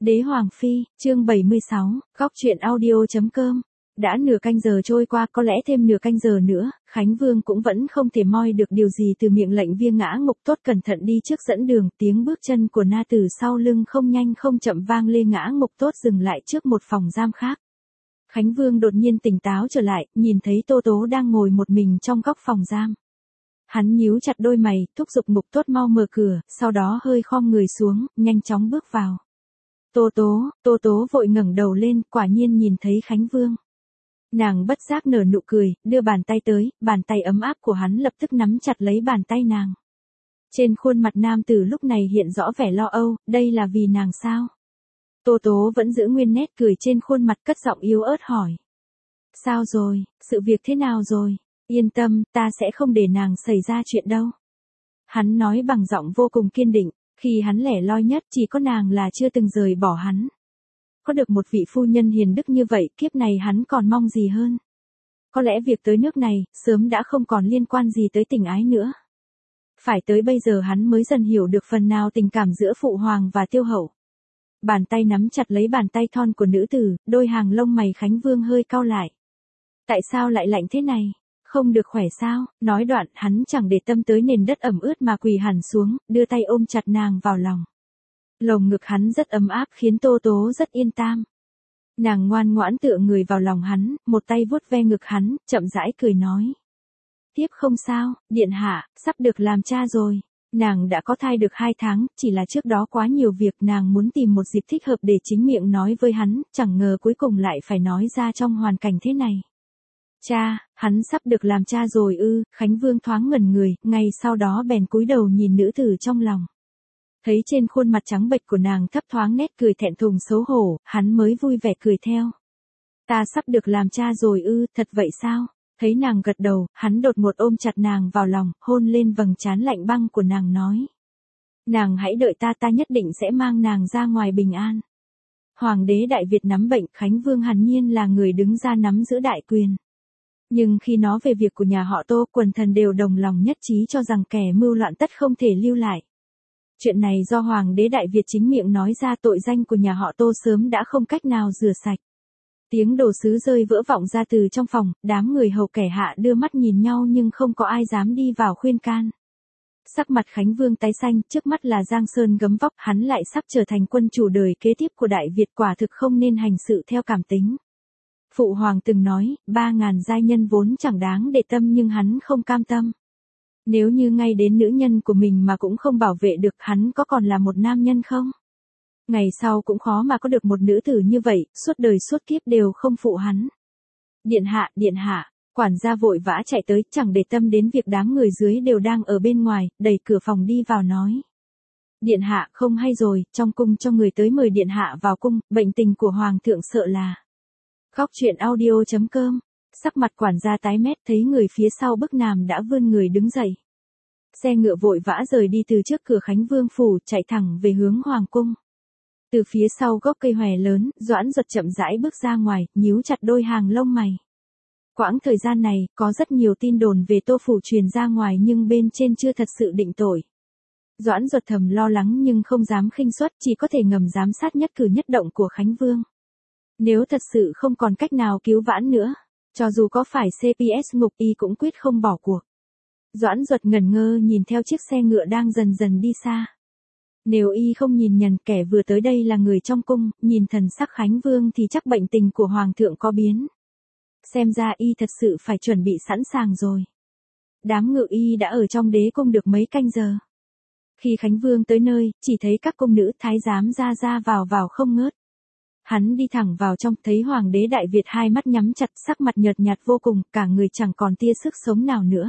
Đế Hoàng Phi, chương 76, góc truyện audio.com. Đã nửa canh giờ trôi qua, có lẽ thêm nửa canh giờ nữa, Khánh Vương cũng vẫn không thể moi được điều gì từ miệng lệnh Viên Ngã Ngục. Tốt cẩn thận đi trước dẫn đường, tiếng bước chân của Na Tử sau lưng không nhanh không chậm vang lên. Ngã Ngục Tốt dừng lại trước một phòng giam khác. Khánh Vương đột nhiên tỉnh táo trở lại, nhìn thấy Tô Tố đang ngồi một mình trong góc phòng giam. Hắn nhíu chặt đôi mày, thúc giục Ngục Tốt mau mở cửa, sau đó hơi khom người xuống, nhanh chóng bước vào. Tô Tố vội ngẩng đầu lên, quả nhiên nhìn thấy Khánh Vương. Nàng bất giác nở nụ cười, đưa bàn tay tới, bàn tay ấm áp của hắn lập tức nắm chặt lấy bàn tay nàng. Trên khuôn mặt nam tử lúc này hiện rõ vẻ lo âu, đây là vì nàng sao? Tô Tố vẫn giữ nguyên nét cười trên khuôn mặt, cất giọng yếu ớt hỏi. Sao rồi, sự việc thế nào rồi? Yên tâm, ta sẽ không để nàng xảy ra chuyện đâu. Hắn nói bằng giọng vô cùng kiên định. Khi hắn lẻ loi nhất, chỉ có nàng là chưa từng rời bỏ hắn. Có được một vị phu nhân hiền đức như vậy, kiếp này hắn còn mong gì hơn. Có lẽ việc tới nước này, sớm đã không còn liên quan gì tới tình ái nữa. Phải tới bây giờ hắn mới dần hiểu được phần nào tình cảm giữa Phụ Hoàng và Tiêu Hậu. Bàn tay nắm chặt lấy bàn tay thon của nữ tử, đôi hàng lông mày Khánh Vương hơi cau lại. Tại sao lại lạnh thế này? Không được khỏe sao? Nói đoạn, hắn chẳng để tâm tới nền đất ẩm ướt mà quỳ hẳn xuống, đưa tay ôm chặt nàng vào lòng. Lồng ngực hắn rất ấm áp khiến Tô Tố rất yên tâm. Nàng ngoan ngoãn tựa người vào lòng hắn, một tay vuốt ve ngực hắn, chậm rãi cười nói. Tiếp không sao, điện hạ, sắp được làm cha rồi. Nàng đã có thai được 2 tháng, chỉ là trước đó quá nhiều việc, nàng muốn tìm một dịp thích hợp để chính miệng nói với hắn, chẳng ngờ cuối cùng lại phải nói ra trong hoàn cảnh thế này. Cha, hắn sắp được làm cha rồi ư? Khánh Vương thoáng ngẩn người, ngay sau đó bèn cúi đầu nhìn nữ tử trong lòng. Thấy trên khuôn mặt trắng bệch của nàng thấp thoáng nét cười thẹn thùng xấu hổ, hắn mới vui vẻ cười theo. Ta sắp được làm cha rồi ư, thật vậy sao? Thấy nàng gật đầu, hắn đột ngột ôm chặt nàng vào lòng, hôn lên vầng trán lạnh băng của nàng nói. Nàng hãy đợi ta nhất định sẽ mang nàng ra ngoài bình an. Hoàng đế Đại Việt nắm bệnh, Khánh Vương hẳn nhiên là người đứng ra nắm giữ đại quyền. Nhưng khi nói về việc của nhà họ Tô, quần thần đều đồng lòng nhất trí cho rằng kẻ mưu loạn tất không thể lưu lại. Chuyện này do Hoàng đế Đại Việt chính miệng nói ra, tội danh của nhà họ Tô sớm đã không cách nào rửa sạch. Tiếng đồ sứ rơi vỡ vọng ra từ trong phòng, đám người hầu kẻ hạ đưa mắt nhìn nhau nhưng không có ai dám đi vào khuyên can. Sắc mặt Khánh Vương tái xanh, trước mắt là Giang Sơn gấm vóc, hắn lại sắp trở thành quân chủ đời kế tiếp của Đại Việt, quả thực không nên hành sự theo cảm tính. Phụ Hoàng từng nói, 3.000 giai nhân vốn chẳng đáng để tâm nhưng hắn không cam tâm. Nếu như ngay đến nữ nhân của mình mà cũng không bảo vệ được, hắn có còn là một nam nhân không? Ngày sau cũng khó mà có được một nữ tử như vậy, suốt đời suốt kiếp đều không phụ hắn. Điện hạ, quản gia vội vã chạy tới, chẳng để tâm đến việc đám người dưới đều đang ở bên ngoài, đẩy cửa phòng đi vào nói. Điện hạ, không hay rồi, trong cung cho người tới mời điện hạ vào cung, bệnh tình của Hoàng thượng sợ là. Góc truyện audio.com. Sắc mặt quản gia tái mét, thấy người phía sau bức nàm đã vươn người đứng dậy. Xe ngựa vội vã rời đi từ trước cửa Khánh Vương phủ, chạy thẳng về hướng Hoàng cung. Từ phía sau gốc cây hòe lớn, Doãn Duật chậm rãi bước ra ngoài, nhíu chặt đôi hàng lông mày. Quãng thời gian này, có rất nhiều tin đồn về Tô phủ truyền ra ngoài nhưng bên trên chưa thật sự định tội. Doãn Duật thầm lo lắng nhưng không dám khinh suất, chỉ có thể ngầm giám sát nhất cử nhất động của Khánh Vương. Nếu thật sự không còn cách nào cứu vãn nữa, cho dù có phải CPS ngục y cũng quyết không bỏ cuộc. Doãn Duật ngẩn ngơ nhìn theo chiếc xe ngựa đang dần dần đi xa. Nếu y không nhìn nhầm, kẻ vừa tới đây là người trong cung, nhìn thần sắc Khánh Vương thì chắc bệnh tình của Hoàng thượng có biến. Xem ra y thật sự phải chuẩn bị sẵn sàng rồi. Đám ngự y đã ở trong đế cung được mấy canh giờ. Khi Khánh Vương tới nơi, chỉ thấy các cung nữ thái giám ra vào không ngớt. Hắn đi thẳng vào trong, thấy Hoàng đế Đại Việt hai mắt nhắm chặt, sắc mặt nhợt nhạt vô cùng, cả người chẳng còn tia sức sống nào nữa.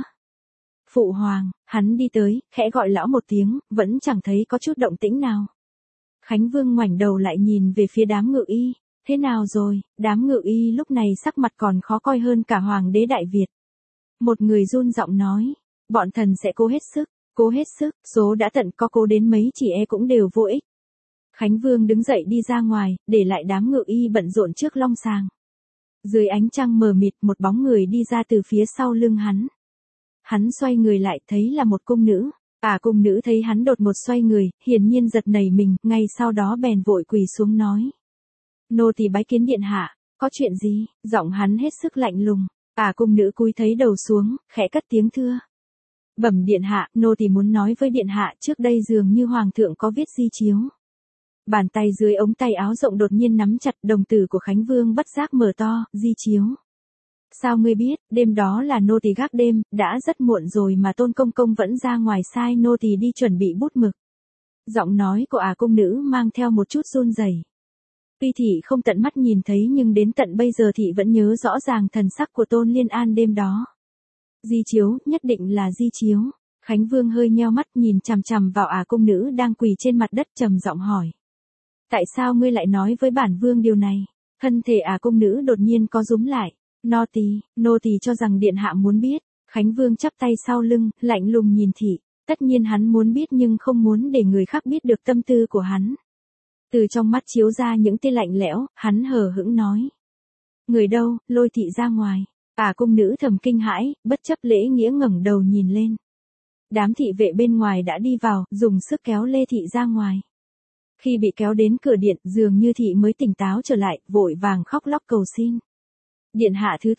Phụ Hoàng, hắn đi tới, khẽ gọi lão một tiếng, vẫn chẳng thấy có chút động tĩnh nào. Khánh Vương ngoảnh đầu lại nhìn về phía đám ngự y, thế nào rồi? Đám ngự y lúc này sắc mặt còn khó coi hơn cả Hoàng đế Đại Việt. Một người run giọng nói, bọn thần sẽ cố hết sức, số đã tận có cố đến mấy chỉ cũng đều vô ích. Khánh Vương đứng dậy đi ra ngoài, để lại đám ngự y bận rộn trước long sàng. Dưới ánh trăng mờ mịt, một bóng người đi ra từ phía sau lưng hắn. Hắn xoay người lại, thấy là một cung nữ. Cung nữ thấy hắn đột ngột xoay người, hiển nhiên giật nảy mình, ngay sau đó bèn vội quỳ xuống nói. Nô tỳ bái kiến điện hạ, có chuyện gì? Giọng hắn hết sức lạnh lùng. Cung nữ cúi thấy đầu xuống, khẽ cất tiếng thưa. Bẩm điện hạ, nô tỳ muốn nói với điện hạ, trước đây dường như hoàng thượng có viết di chiếu. Bàn tay dưới ống tay áo rộng đột nhiên nắm chặt, đồng tử của Khánh Vương bất giác mở to, di chiếu. Sao ngươi biết, đêm đó là nô tỳ gác đêm, đã rất muộn rồi mà Tôn công công vẫn ra ngoài sai nô tỳ đi chuẩn bị bút mực. Giọng nói của cung nữ mang theo một chút run rẩy. Tuy thị không tận mắt nhìn thấy nhưng đến tận bây giờ thị vẫn nhớ rõ ràng thần sắc của Tôn Liên An đêm đó. Di chiếu, nhất định là di chiếu. Khánh Vương hơi nheo mắt nhìn chằm chằm vào cung nữ đang quỳ trên mặt đất trầm giọng hỏi. Tại sao ngươi lại nói với bản vương điều này? Thân thể cung nữ đột nhiên có rúm lại. Nô tỳ cho rằng điện hạ muốn biết. Khánh Vương chắp tay sau lưng, lạnh lùng nhìn thị. Tất nhiên hắn muốn biết nhưng không muốn để người khác biết được tâm tư của hắn. Từ trong mắt chiếu ra những tia lạnh lẽo, hắn hờ hững nói. Người đâu, lôi thị ra ngoài. Cung nữ thầm kinh hãi, bất chấp lễ nghĩa ngẩng đầu nhìn lên. Đám thị vệ bên ngoài đã đi vào, dùng sức kéo Lê Thị ra ngoài. Khi bị kéo đến cửa điện, dường như thị mới tỉnh táo trở lại, vội vàng khóc lóc cầu xin. Điện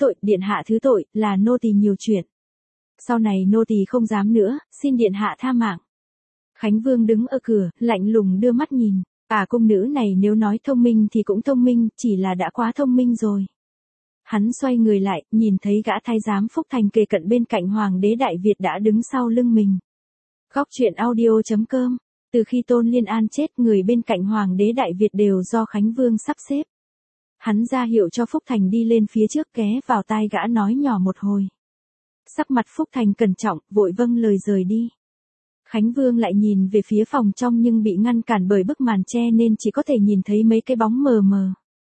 hạ thứ tội, là nô tỳ nhiều chuyện. Sau này nô tỳ không dám nữa, xin điện hạ tha mạng. Khánh Vương đứng ở cửa, lạnh lùng đưa mắt nhìn. Cung nữ này nếu nói thông minh thì cũng thông minh, chỉ là đã quá thông minh rồi. Hắn xoay người lại, nhìn thấy gã thái giám Phúc Thành kề cận bên cạnh Hoàng đế Đại Việt đã đứng sau lưng mình. Góc truyện audio.com. Từ khi Tôn Liên An chết, người bên cạnh Hoàng đế Đại Việt đều do Khánh Vương sắp xếp. Hắn ra hiệu cho Phúc Thành đi lên phía trước ghé vào tai gã nói nhỏ một hồi. Sắc mặt Phúc Thành cẩn trọng, vội vâng lời rời đi. Khánh Vương lại nhìn về phía phòng trong nhưng bị ngăn cản bởi bức màn che nên chỉ có thể nhìn thấy mấy cái bóng mờ mờ.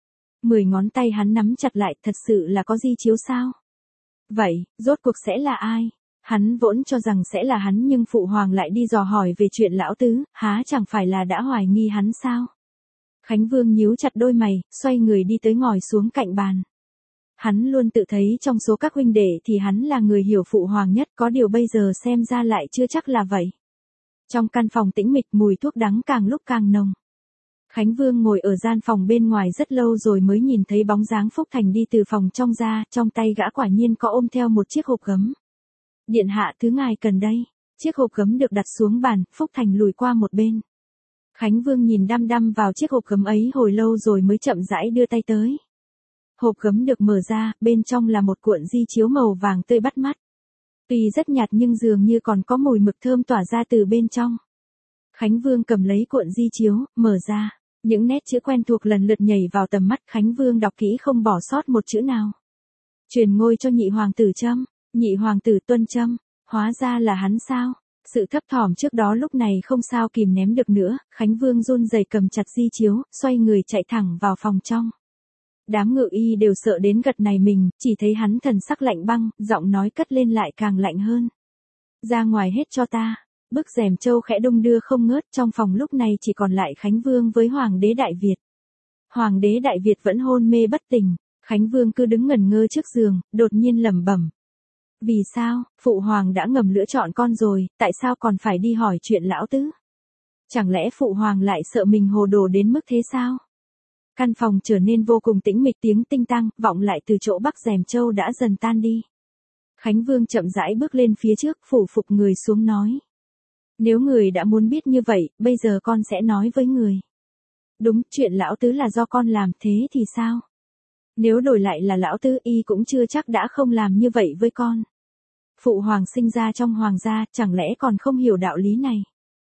10 ngón tay hắn nắm chặt lại, thật sự là có di chiếu sao? Vậy, rốt cuộc sẽ là ai? Hắn vốn cho rằng sẽ là hắn nhưng phụ hoàng lại đi dò hỏi về chuyện lão tứ, há chẳng phải là đã hoài nghi hắn sao? Khánh Vương nhíu chặt đôi mày, xoay người đi tới ngồi xuống cạnh bàn. Hắn luôn tự thấy trong số các huynh đệ thì hắn là người hiểu phụ hoàng nhất, có điều bây giờ xem ra lại chưa chắc là vậy. Trong căn phòng tĩnh mịch, mùi thuốc đắng càng lúc càng nồng. Khánh Vương ngồi ở gian phòng bên ngoài rất lâu rồi mới nhìn thấy bóng dáng Phúc Thành đi từ phòng trong ra, trong tay gã quả nhiên có ôm theo một chiếc hộp gấm. Điện hạ, thứ ngài cần đây. Chiếc hộp gấm được đặt xuống bàn, Phúc Thành lùi qua một bên. Khánh Vương nhìn đăm đăm vào chiếc hộp gấm ấy hồi lâu rồi mới chậm rãi đưa tay tới. Hộp gấm được mở ra, bên trong là một cuộn di chiếu màu vàng tươi bắt mắt. Tuy rất nhạt nhưng dường như còn có mùi mực thơm tỏa ra từ bên trong. Khánh Vương cầm lấy cuộn di chiếu, mở ra. Những nét chữ quen thuộc lần lượt nhảy vào tầm mắt, Khánh Vương đọc kỹ không bỏ sót một chữ nào. Truyền ngôi cho nhị hoàng tử Trâm, nhị hoàng tử Tuân Trâm, hóa ra là hắn sao? Sự thấp thỏm trước đó lúc này không sao kìm nén được nữa, Khánh Vương run rẩy cầm chặt di chiếu, xoay người chạy thẳng vào phòng trong. Đám ngự y đều sợ đến gật này mình, chỉ thấy hắn thần sắc lạnh băng, giọng nói cất lên lại càng lạnh hơn. Ra ngoài hết cho ta. Bức rèm châu khẽ đung đưa không ngớt, trong phòng lúc này chỉ còn lại Khánh Vương với Hoàng đế Đại Việt. Hoàng đế Đại Việt vẫn hôn mê bất tỉnh, Khánh Vương cứ đứng ngẩn ngơ trước giường, đột nhiên lẩm bẩm. Vì sao, phụ hoàng đã ngầm lựa chọn con rồi, tại sao còn phải đi hỏi chuyện lão tứ? Chẳng lẽ phụ hoàng lại sợ mình hồ đồ đến mức thế sao? Căn phòng trở nên vô cùng tĩnh mịch, tiếng tinh tăng vọng lại từ chỗ bắc rèm châu đã dần tan đi. Khánh Vương chậm rãi bước lên phía trước, phủ phục người xuống nói. Nếu người đã muốn biết như vậy, bây giờ con sẽ nói với người. Đúng, chuyện lão tứ là do con làm, thế thì sao? Nếu đổi lại là lão tứ, y cũng chưa chắc đã không làm như vậy với con. Phụ hoàng sinh ra trong hoàng gia, chẳng lẽ còn không hiểu đạo lý này?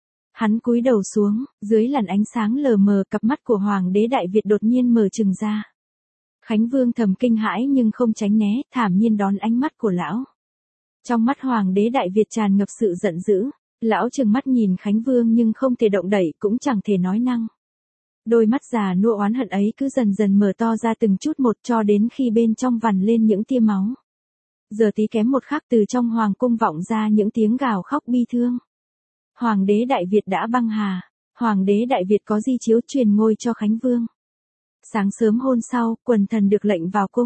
Hắn cúi đầu xuống, dưới làn ánh sáng lờ mờ, cặp mắt của Hoàng đế Đại Việt đột nhiên mở trừng ra. Khánh Vương thầm kinh hãi nhưng không tránh né, thản nhiên đón ánh mắt của lão. Trong mắt Hoàng đế Đại Việt tràn ngập sự giận dữ, lão trừng mắt nhìn Khánh Vương nhưng không thể động đậy, cũng chẳng thể nói năng. Đôi mắt già nua oán hận ấy cứ dần dần mở to ra từng chút một cho đến khi bên trong vằn lên những tia máu. Giờ tí kém một khắc, từ trong hoàng cung vọng ra những tiếng gào khóc bi thương. Hoàng đế Đại Việt đã băng hà, Hoàng đế Đại Việt có di chiếu truyền ngôi cho Khánh Vương. Sáng sớm hôm sau, quần thần được lệnh vào cung.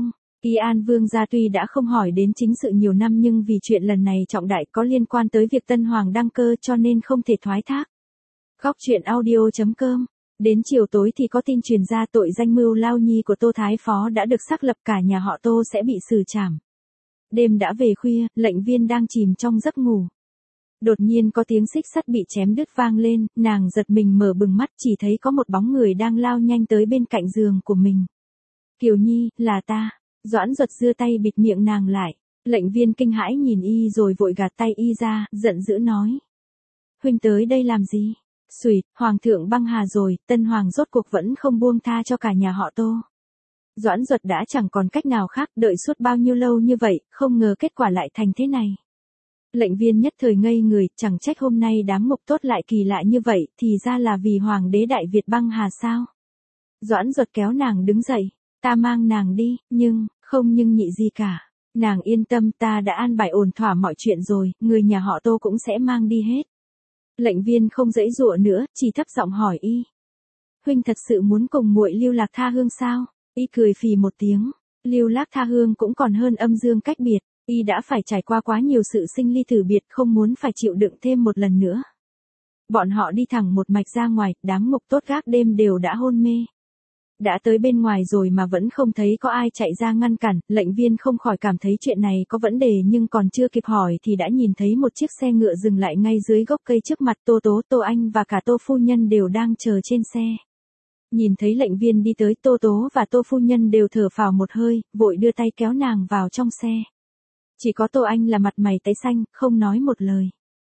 Y An Vương gia tuy đã không hỏi đến chính sự nhiều năm nhưng vì chuyện lần này trọng đại có liên quan tới việc Tân Hoàng đăng cơ cho nên không thể thoái thác. Góc truyện audio.com. Đến chiều tối thì có tin truyền ra tội danh mưu lao nhi của Tô Thái Phó đã được xác lập, cả nhà họ Tô sẽ bị xử trảm. Đêm đã về khuya, lệnh viên đang chìm trong giấc ngủ. Đột nhiên có tiếng xích sắt bị chém đứt vang lên, nàng giật mình mở bừng mắt chỉ thấy có một bóng người đang lao nhanh tới bên cạnh giường của mình. Kiều Nhi, là ta. Doãn Duật giơ tay bịt miệng nàng lại. Lệnh viên kinh hãi nhìn y rồi vội gạt tay y ra, giận dữ nói. Huynh tới đây làm gì? Xùi, Hoàng thượng băng hà rồi, Tân Hoàng rốt cuộc vẫn không buông tha cho cả nhà họ Tô. Doãn Duật đã chẳng còn cách nào khác, đợi suốt bao nhiêu lâu như vậy, không ngờ kết quả lại thành thế này. Lệnh viên nhất thời ngây người, chẳng trách hôm nay đám Ngục Tốt lại kỳ lạ như vậy, thì ra là vì Hoàng đế Đại Việt băng hà sao? Doãn Duật kéo nàng đứng dậy, ta mang nàng đi, không nhưng nhị gì cả. Nàng yên tâm, ta đã an bài ổn thỏa mọi chuyện rồi, người nhà họ Tô cũng sẽ mang đi hết. Lệnh viên không giãy giụa nữa, chỉ thấp giọng hỏi y. Huynh thật sự muốn cùng muội lưu lạc tha hương sao? Y cười phì một tiếng, lưu lạc tha hương cũng còn hơn âm dương cách biệt. Y đã phải trải qua quá nhiều sự sinh ly tử biệt, không muốn phải chịu đựng thêm một lần nữa. Bọn họ đi thẳng một mạch ra ngoài, đám Ngục Tốt gác đêm đều đã hôn mê. Đã tới bên ngoài rồi mà vẫn không thấy có ai chạy ra ngăn cản, lệnh viên không khỏi cảm thấy chuyện này có vấn đề, nhưng còn chưa kịp hỏi thì đã nhìn thấy một chiếc xe ngựa dừng lại ngay dưới gốc cây trước mặt. Tô Tố, Tô Anh và cả Tô phu nhân đều đang chờ trên xe. Nhìn thấy lệnh viên đi tới, Tô Tố và Tô phu nhân đều thở phào một hơi, vội đưa tay kéo nàng vào trong xe. Chỉ có Tô Anh là mặt mày tái xanh, không nói một lời.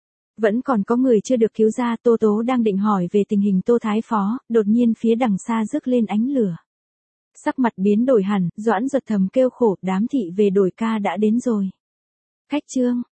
Vẫn còn có người chưa được cứu ra. Tô Tố đang định hỏi về tình hình Tô Thái Phó, đột nhiên phía đằng xa rước lên ánh lửa. Sắc mặt biến đổi hẳn, Doãn Duật thầm kêu khổ, đám thị về đổi ca đã đến rồi. Khách trương,